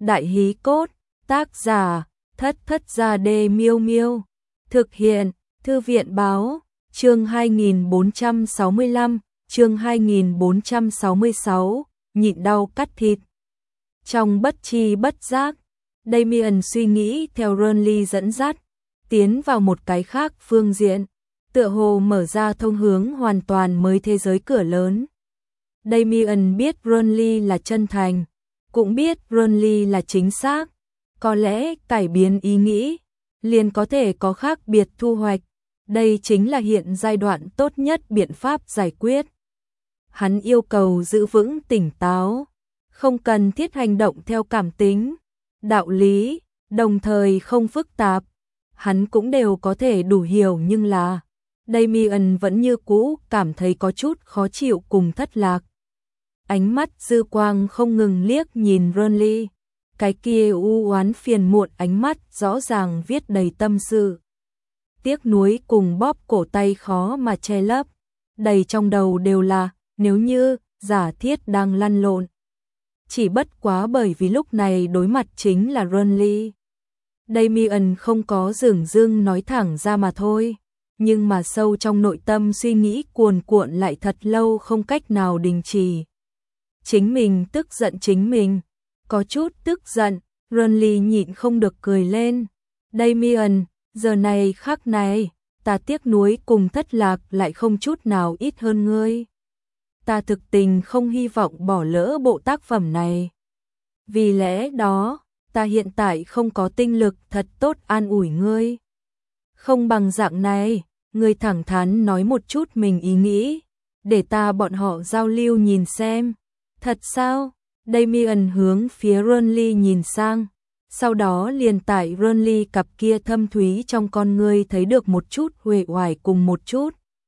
Đại hí cốt, tác giả, Thất Thất Gia Đê Miêu Miêu. Thực hiện, Thư viện báo, chương 2465, chương 2466, nhịn đau cắt thịt. Trong bất tri bất giác, Damien suy nghĩ theo Renly dẫn dắt, tiến vào một cái khác phương diện, tựa hồ mở ra thông hướng hoàn toàn mới thế giới cửa lớn. Damien biết Renly là chân thành, cũng biết Renly là chính xác, có lẽ cải biến ý nghĩ, liền có thể có khác biệt thu hoạch. Đây chính là hiện giai đoạn tốt nhất biện pháp giải quyết. Hắn yêu cầu giữ vững tỉnh táo, không cần thiết hành động theo cảm tính, đạo lý, đồng thời không phức tạp. Hắn cũng đều có thể đủ hiểu, nhưng là Damien vẫn như cũ cảm thấy có chút khó chịu cùng thất lạc. Ánh mắt dư quang không ngừng liếc nhìn Renly, cái kia u oán phiền muộn ánh mắt rõ ràng viết đầy tâm sự. Tiếc nuối cùng bóp cổ tay khó mà che lấp, đầy trong đầu đều là nếu như, giả thiết đang lăn lộn. Chỉ bất quá bởi vì lúc này đối mặt chính là Renly. Damien không có dửng dưng nói thẳng ra mà thôi, nhưng mà sâu trong nội tâm suy nghĩ cuồn cuộn lại thật lâu không cách nào đình chỉ. Chính mình tức giận chính mình, có chút tức giận, Renly nhịn không được cười lên. Damien, giờ này khắc này, ta tiếc nuối cùng thất lạc lại không chút nào ít hơn ngươi. Ta thực tình không hy vọng bỏ lỡ bộ tác phẩm này. Vì lẽ đó, ta hiện tại không có tinh lực thật tốt an ủi ngươi. Không bằng dạng này, ngươi thẳng thắn nói một chút mình ý nghĩ, để ta bọn họ giao lưu nhìn xem. Thật sao? Damien hướng phía Renly nhìn sang, sau đó liền tại Renly cặp kia thâm thúy trong con ngươi thấy được một chút uể oải cùng một chút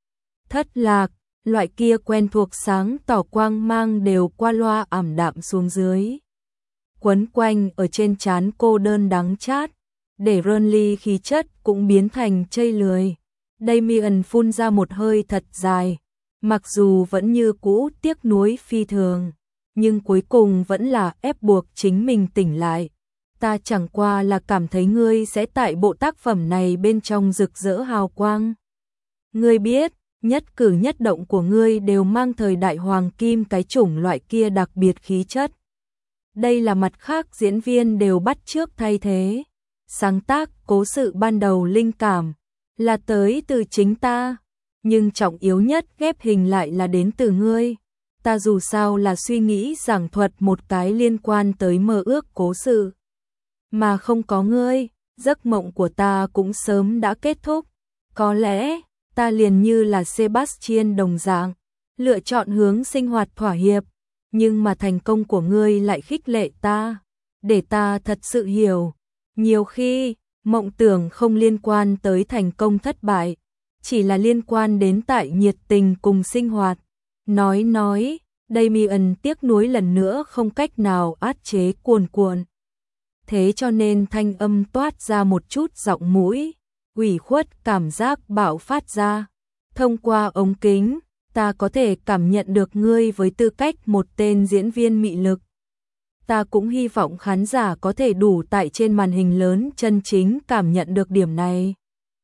thất lạc, loại kia quen thuộc sáng tỏ quang mang đều qua loa ảm đạm xuống dưới, quấn quanh ở trên trán cô đơn đắng chát, để Renly khí chất cũng biến thành chây lười. Damien phun ra một hơi thật dài, mặc dù vẫn như cũ tiếc nuối phi thường, nhưng cuối cùng vẫn là ép buộc chính mình tỉnh lại. Ta chẳng qua là cảm thấy ngươi sẽ tại bộ tác phẩm này bên trong rực rỡ hào quang. Ngươi biết, nhất cử nhất động của ngươi đều mang thời đại hoàng kim cái chủng loại kia đặc biệt khí chất. Đây là mặt khác diễn viên đều bắt chước thay thế. Sáng tác, cố sự ban đầu linh cảm là tới từ chính ta, nhưng trọng yếu nhất ghép hình lại là đến từ ngươi. Ta dù sao là suy nghĩ giảng thuật một cái liên quan tới mơ ước cố sự. Mà không có ngươi, giấc mộng của ta cũng sớm đã kết thúc. Có lẽ, ta liền như là Sebastian đồng dạng, lựa chọn hướng sinh hoạt thỏa hiệp, nhưng mà thành công của ngươi lại khích lệ ta, để ta thật sự hiểu. Nhiều khi, mộng tưởng không liên quan tới thành công thất bại, chỉ là liên quan đến tại nhiệt tình cùng sinh hoạt. Nói, Damien tiếc nuối lần nữa không cách nào át chế cuồn cuộn. Thế cho nên thanh âm toát ra một chút giọng mũi, ủy khuất cảm giác bạo phát ra. Thông qua ống kính, ta có thể cảm nhận được ngươi với tư cách một tên diễn viên mị lực. Ta cũng hy vọng khán giả có thể đủ tại trên màn hình lớn chân chính cảm nhận được điểm này.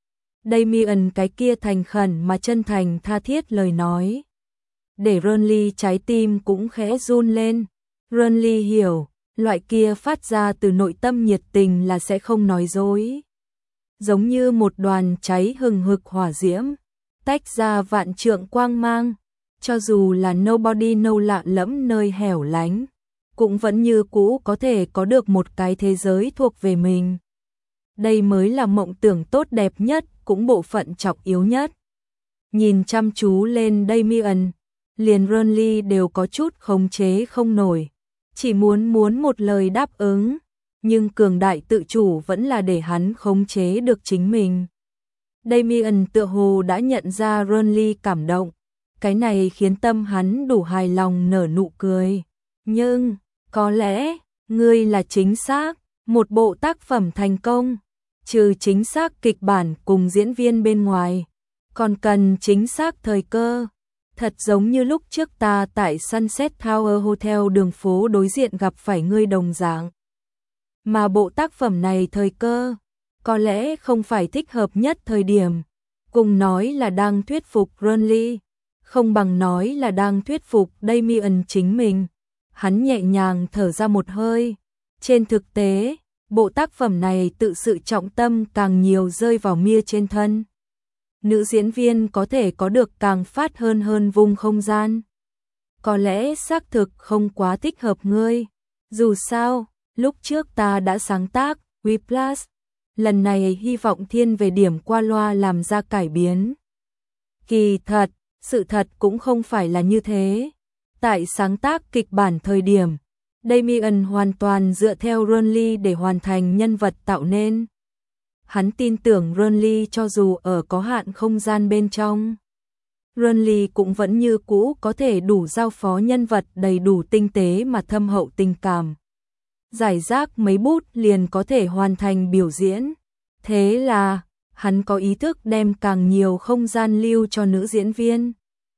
Damien cái kia thành khẩn mà chân thành tha thiết lời nói, để Renly trái tim cũng khẽ run lên. Renly hiểu, loại kia phát ra từ nội tâm nhiệt tình là sẽ không nói dối. Giống như một đoàn cháy hừng hực hỏa diễm, tách ra vạn trượng quang mang, cho dù là nobody know lạ lẫm nơi hẻo lánh, cũng vẫn như cũ có thể có được một cái thế giới thuộc về mình. Đây mới là mộng tưởng tốt đẹp nhất, cũng bộ phận trọng yếu nhất. Nhìn chăm chú lên Damien, liền Renly đều có chút khống chế không nổi, chỉ muốn một lời đáp ứng, nhưng cường đại tự chủ vẫn là để hắn khống chế được chính mình. Damien tựa hồ đã nhận ra Renly cảm động, cái này khiến tâm hắn đủ hài lòng nở nụ cười. Nhưng, có lẽ, ngươi là chính xác, một bộ tác phẩm thành công, trừ chính xác kịch bản cùng diễn viên bên ngoài, còn cần chính xác thời cơ. Thật giống như lúc trước ta tại Sunset Tower Hotel đường phố đối diện gặp phải ngươi đồng dạng. mà bộ tác phẩm này thời cơ, có lẽ không phải thích hợp nhất thời điểm. Cùng nói là đang thuyết phục Renly, không bằng nói là đang thuyết phục Damien chính mình. Hắn nhẹ nhàng thở ra một hơi. Trên thực tế, bộ tác phẩm này tự sự trọng tâm càng nhiều rơi vào Mia trên thân. Nữ diễn viên có thể có được càng phát hơn vùng không gian. Có lẽ xác thực không quá thích hợp ngươi. Dù sao, lúc trước ta đã sáng tác Whiplash, lần này hy vọng thiên về điểm qua loa làm ra cải biến. Kỳ thật, sự thật cũng không phải là như thế. Tại sáng tác kịch bản thời điểm, Damien hoàn toàn dựa theo Renly để hoàn thành nhân vật tạo nên. Hắn tin tưởng Renly cho dù ở có hạn không gian bên trong, Renly cũng vẫn như cũ có thể đủ giao phó nhân vật đầy đủ tinh tế mà thâm hậu tình cảm. Giải rác mấy bút liền có thể hoàn thành biểu diễn. Thế là, hắn có ý thức đem càng nhiều không gian lưu cho nữ diễn viên.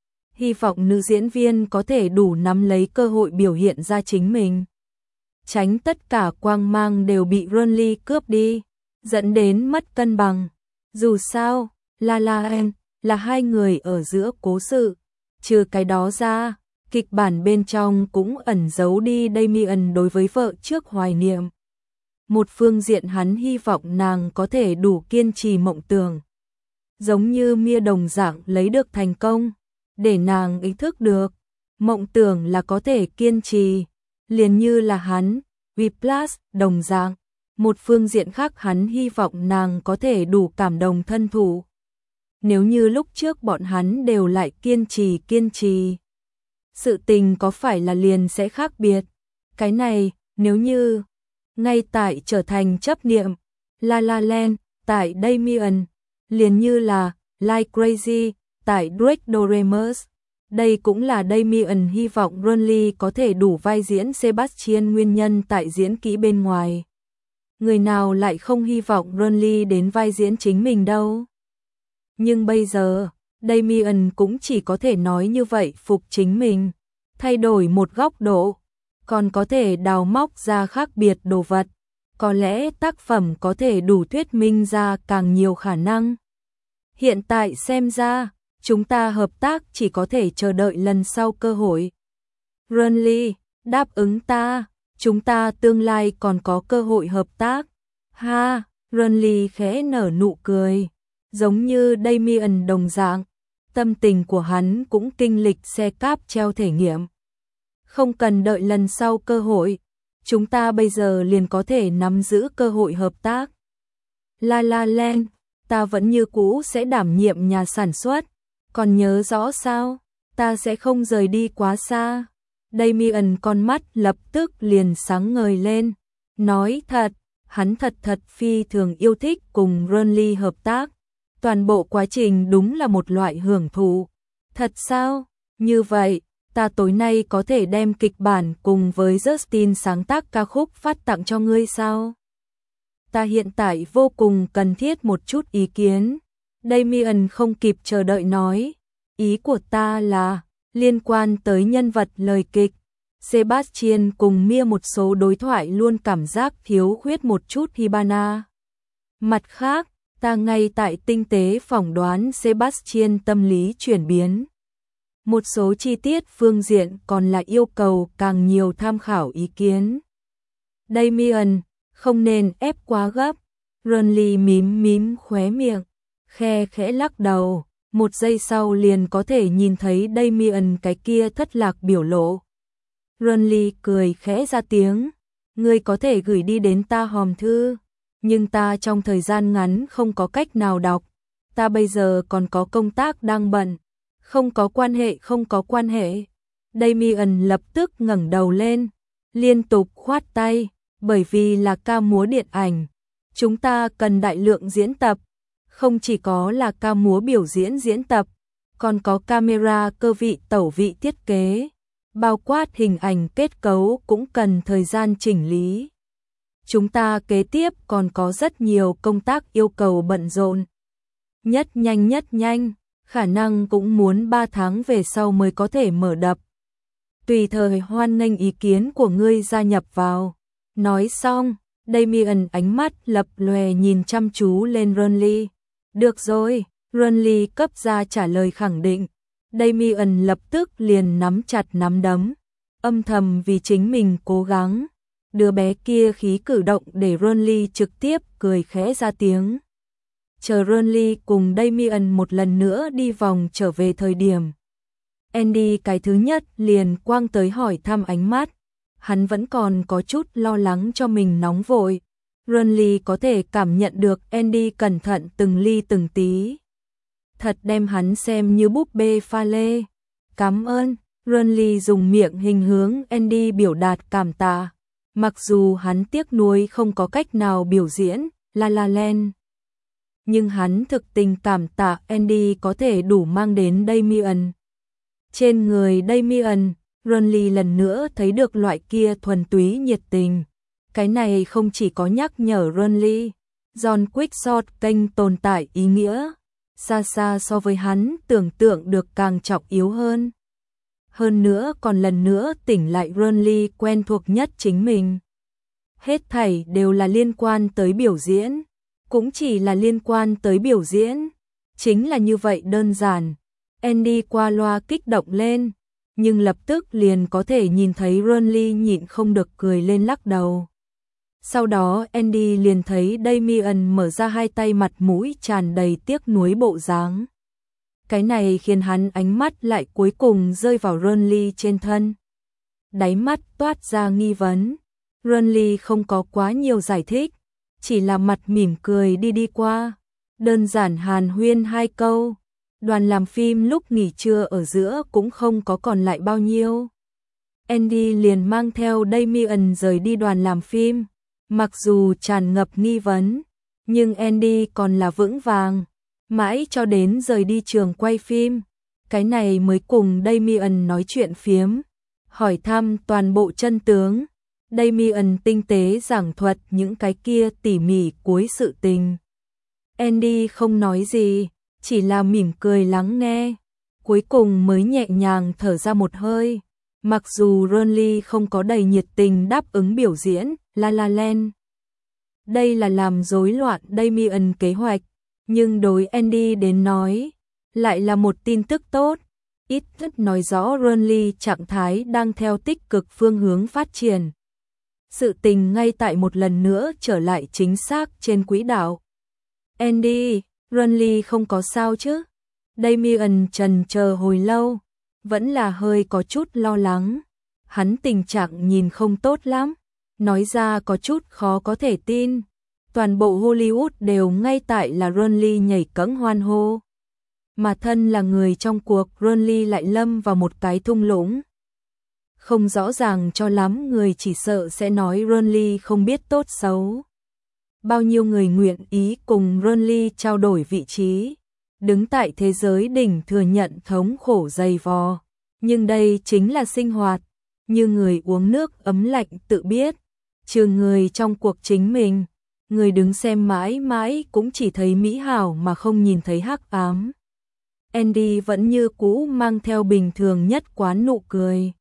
Hy vọng nữ diễn viên có thể đủ nắm lấy cơ hội biểu hiện ra chính mình. Tránh tất cả quang mang đều bị Renly cướp đi, dẫn đến mất cân bằng. Dù sao, La La Land là hai người ở giữa cố sự. Trừ cái đó ra, kịch bản bên trong cũng ẩn giấu đi Damien đối với vợ trước hoài niệm. Một phương diện hắn hy vọng nàng có thể đủ kiên trì mộng tưởng. Giống như Mia đồng dạng lấy được thành công, để nàng ý thức được, mộng tưởng là có thể kiên trì, liền như là hắn, Whiplash đồng dạng. Một phương diện khác hắn hy vọng nàng có thể đủ cảm động thân thủ. Nếu như lúc trước bọn hắn đều lại kiên trì, sự tình có phải là liền sẽ khác biệt. Cái này, nếu như ngay tại trở thành chấp niệm, La La Land tại Damien, liền như là Like Crazy tại Drake Doremus. Đây cũng là Damien hy vọng Renly có thể đủ vai diễn Sebastian nguyên nhân tại diễn kỹ bên ngoài. Người nào lại không hy vọng Renly đến vai diễn chính mình đâu. Nhưng bây giờ, Damien cũng chỉ có thể nói như vậy phục chính mình, thay đổi một góc độ, còn có thể đào móc ra khác biệt đồ vật. Có lẽ tác phẩm có thể đủ thuyết minh ra càng nhiều khả năng. Hiện tại xem ra, chúng ta hợp tác chỉ có thể chờ đợi lần sau cơ hội. Renly, đáp ứng ta, chúng ta tương lai còn có cơ hội hợp tác. Ha, Renly khẽ nở nụ cười, giống như Damien đồng dạng, tâm tình của hắn cũng kinh lịch xe cáp treo thể nghiệm. Không cần đợi lần sau cơ hội, chúng ta bây giờ liền có thể nắm giữ cơ hội hợp tác. La La Land, ta vẫn như cũ sẽ đảm nhiệm nhà sản xuất, còn nhớ rõ sao, ta sẽ không rời đi quá xa. Damien con mắt lập tức liền sáng ngời lên, nói thật, hắn thật phi thường yêu thích cùng Renly hợp tác. Toàn bộ quá trình đúng là một loại hưởng thụ. Thật sao? Như vậy, ta tối nay có thể đem kịch bản cùng với Justin sáng tác ca khúc phát tặng cho ngươi sao? Ta hiện tại vô cùng cần thiết một chút ý kiến. Damien không kịp chờ đợi nói. Ý của ta là, liên quan tới nhân vật lời kịch. Sebastian cùng Mia một số đối thoại luôn cảm giác thiếu khuyết một chút Hibana. Mặt khác, ta ngay tại tinh tế phỏng đoán Sebastian tâm lý chuyển biến. Một số chi tiết phương diện còn là yêu cầu càng nhiều tham khảo ý kiến. Damien, không nên ép quá gấp. Renly mím khóe miệng, khẽ lắc đầu. Một giây sau liền có thể nhìn thấy Damien cái kia thất lạc biểu lộ. Renly cười khẽ ra tiếng. Ngươi có thể gửi đi đến ta hòm thư. Nhưng ta trong thời gian ngắn không có cách nào đọc. Ta bây giờ còn có công tác đang bận. Không có quan hệ. Damien lập tức ngẩng đầu lên, liên tục khoát tay, bởi vì là ca múa điện ảnh. Chúng ta cần đại lượng diễn tập. Không chỉ có là ca múa biểu diễn tập, còn có camera cơ vị tẩu vị thiết kế. Bao quát hình ảnh kết cấu cũng cần thời gian chỉnh lý. Chúng ta kế tiếp còn có rất nhiều công tác yêu cầu bận rộn. Nhất nhanh, khả năng cũng muốn 3 tháng về sau mới có thể mở đập. Tùy thời hoan nghênh ý kiến của ngươi gia nhập vào. Nói xong, Damien ánh mắt lập lòe nhìn chăm chú lên Renly. Được rồi, Renly cấp ra trả lời khẳng định. Damien lập tức liền nắm chặt nắm đấm, âm thầm vì chính mình cố gắng. Đứa bé kia khí cử động để Renly trực tiếp cười khẽ ra tiếng. Chờ Renly cùng Damien một lần nữa đi vòng trở về thời điểm. Andy cái thứ nhất liền quang tới hỏi thăm ánh mắt. Hắn vẫn còn có chút lo lắng cho mình nóng vội. Renly có thể cảm nhận được Andy cẩn thận từng ly từng tí. Thật đem hắn xem như búp bê pha lê. Cảm ơn. Renly dùng miệng hình hướng Andy biểu đạt cảm tạ. Mặc dù hắn tiếc nuối không có cách nào biểu diễn La La Land, nhưng hắn thực tình cảm tạ Andy có thể đủ mang đến Damien. Trên người Damien, Renly lần nữa thấy được loại kia thuần túy nhiệt tình. Cái này không chỉ có nhắc nhở Renly, John Quickshot kênh tồn tại ý nghĩa, xa xa so với hắn tưởng tượng được càng trọng yếu hơn. Hơn nữa còn lần nữa tỉnh lại Renly quen thuộc nhất chính mình. Hết thảy đều là liên quan tới biểu diễn, cũng chỉ là liên quan tới biểu diễn, chính là như vậy đơn giản. Andy qua loa kích động lên, nhưng lập tức liền có thể nhìn thấy Renly nhịn không được cười lên lắc đầu. Sau đó Andy liền thấy Damien mở ra hai tay mặt mũi tràn đầy tiếc nuối bộ dáng. Cái này khiến hắn ánh mắt lại cuối cùng rơi vào Renly trên thân. Đáy mắt toát ra nghi vấn. Renly không có quá nhiều giải thích, chỉ là mặt mỉm cười đi qua. Đơn giản hàn huyên hai câu. Đoàn làm phim lúc nghỉ trưa ở giữa cũng không có còn lại bao nhiêu. Andy liền mang theo Damien rời đi đoàn làm phim. Mặc dù tràn ngập nghi vấn, nhưng Andy còn là vững vàng. Mãi cho đến rời đi trường quay phim, cái này mới cùng Damien nói chuyện phiếm, hỏi thăm toàn bộ chân tướng. Damien tinh tế giảng thuật những cái kia tỉ mỉ cuối sự tình. Andy không nói gì, chỉ là mỉm cười lắng nghe, cuối cùng mới nhẹ nhàng thở ra một hơi. Mặc dù Renly không có đầy nhiệt tình đáp ứng biểu diễn La La Land, đây là làm rối loạn Damien kế hoạch, nhưng đối Andy đến nói, lại là một tin tức tốt, ít nhất nói rõ Renly trạng thái đang theo tích cực phương hướng phát triển. Sự tình ngay tại một lần nữa trở lại chính xác trên quỹ đạo. Andy, Renly không có sao chứ? Damien trần chờ hồi lâu, vẫn là hơi có chút lo lắng. Hắn tình trạng nhìn không tốt lắm, nói ra có chút khó có thể tin. Toàn bộ Hollywood đều ngay tại là Renly nhảy cẫng hoan hô. Mà thân là người trong cuộc, Renly lại lâm vào một cái thung lũng. Không rõ ràng cho lắm, người chỉ sợ sẽ nói Renly không biết tốt xấu. Bao nhiêu người nguyện ý cùng Renly trao đổi vị trí, đứng tại thế giới đỉnh thừa nhận thống khổ dày vò. Nhưng đây chính là sinh hoạt, như người uống nước ấm lạnh tự biết. Trừ người trong cuộc chính mình, người đứng xem mãi mãi cũng chỉ thấy mỹ hảo mà không nhìn thấy hắc ám. Andy vẫn như cũ mang theo bình thường nhất quán nụ cười.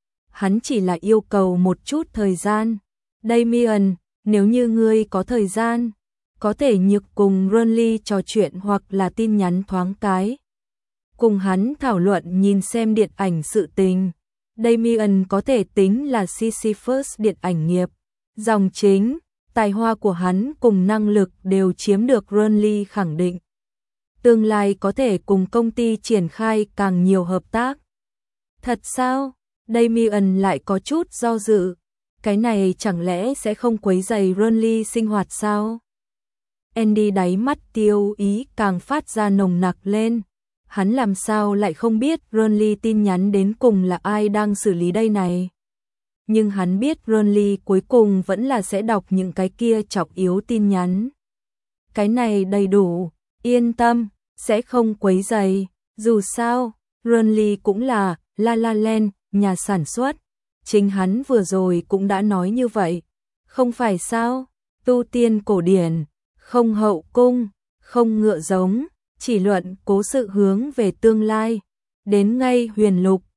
Hắn chỉ là yêu cầu một chút thời gian. Damien, nếu như ngươi có thời gian, có thể nhược cùng Renly trò chuyện hoặc là tin nhắn thoáng cái. Cùng hắn thảo luận nhìn xem điện ảnh sự tình. Damien có thể tính là Sisyphus điện ảnh nghiệp. Dòng chính, tài hoa của hắn cùng năng lực đều chiếm được Renly khẳng định. Tương lai có thể cùng công ty triển khai càng nhiều hợp tác. Thật sao? Damien lại có chút do dự. Cái này chẳng lẽ sẽ không quấy rầy Renly sinh hoạt sao? Andy đáy mắt tiêu ý càng phát ra nồng nặc lên. Hắn làm sao lại không biết Renly tin nhắn đến cùng là ai đang xử lý đây này? Nhưng hắn biết Renly cuối cùng vẫn là sẽ đọc những cái kia trọng yếu tin nhắn. Cái này đầy đủ, yên tâm, sẽ không quấy rầy. Dù sao, Renly cũng là La La Land, nhà sản xuất. Chính hắn vừa rồi cũng đã nói như vậy. Không phải sao? Tu tiên cổ điển, không hậu cung, không ngựa giống, chỉ luận cố sự hướng về tương lai. Đến ngay huyền lục,